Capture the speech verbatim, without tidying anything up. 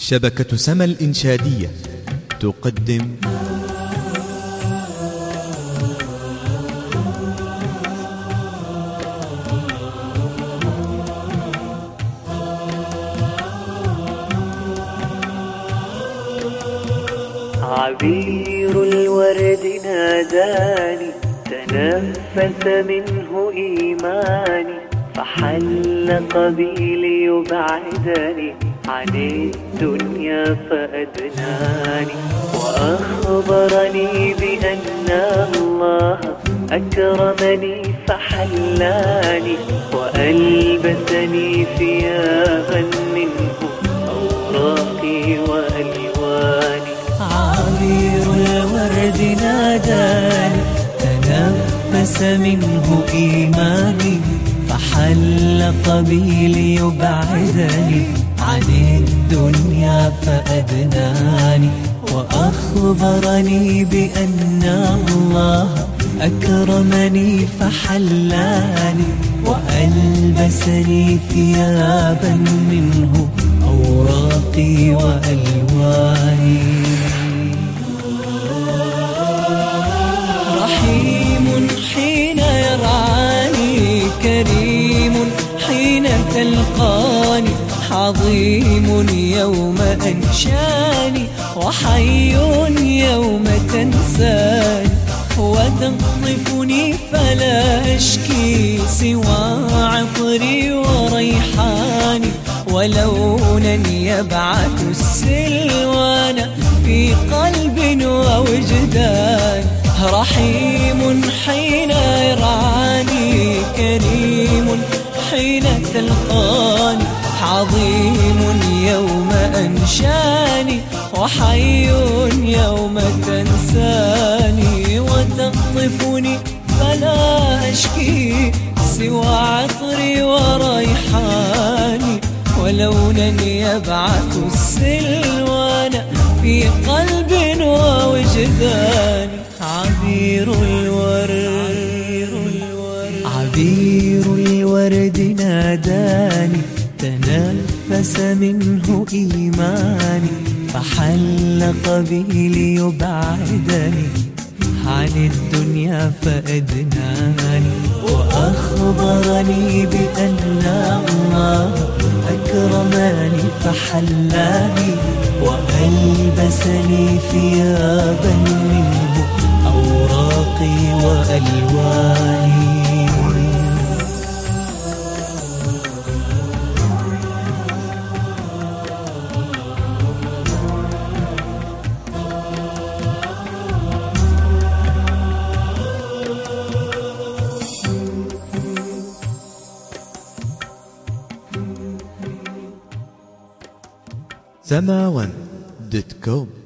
شبكة سما الإنشادية تقدم عبير الورد ناداني، تنفس منه إيماني، فحلق بي ليبعدني عن الدنيا فأدناني، وأخبرني بأن الله أكرمني فحلاني، وألبسني ثيابا منه أوراقي وألواني. عبير الورد ناداني، تنفس منه إيماني، فحلق بي ليبعدني عن الدنيا فأدناني، وأخبرني بأن الله أكرمني فحلاني، وألبسني ثيابا منه أوراقي وألواني. رحيم حين يرعاني، كريم حين تلقاني، عظيم يوم أنشاني، وحي يوم تنساني، وتقطفني فلا أشكي سوى عطري وريحاني، ولونا يبعث السلوان في قلب ووجدان. رحيم حين يرعاني، كريم حين تلقاني، عظيم يوم أنشاني، وحي يوم تنساني، وتقطفني فلا أشكي سوى عطري وريحاني، ولونا يبعث السلوان في قلب ووجدان. عبير الورد عبير الورد ناداني، تنفس منه إيماني، فحلق بي ليبعدني عن الدنيا فأدناني، وأخبرني بأن الله أكرمني فحلاني، وألبسني ثيابا منه أوراقي وألواني. سما ون دوت كوم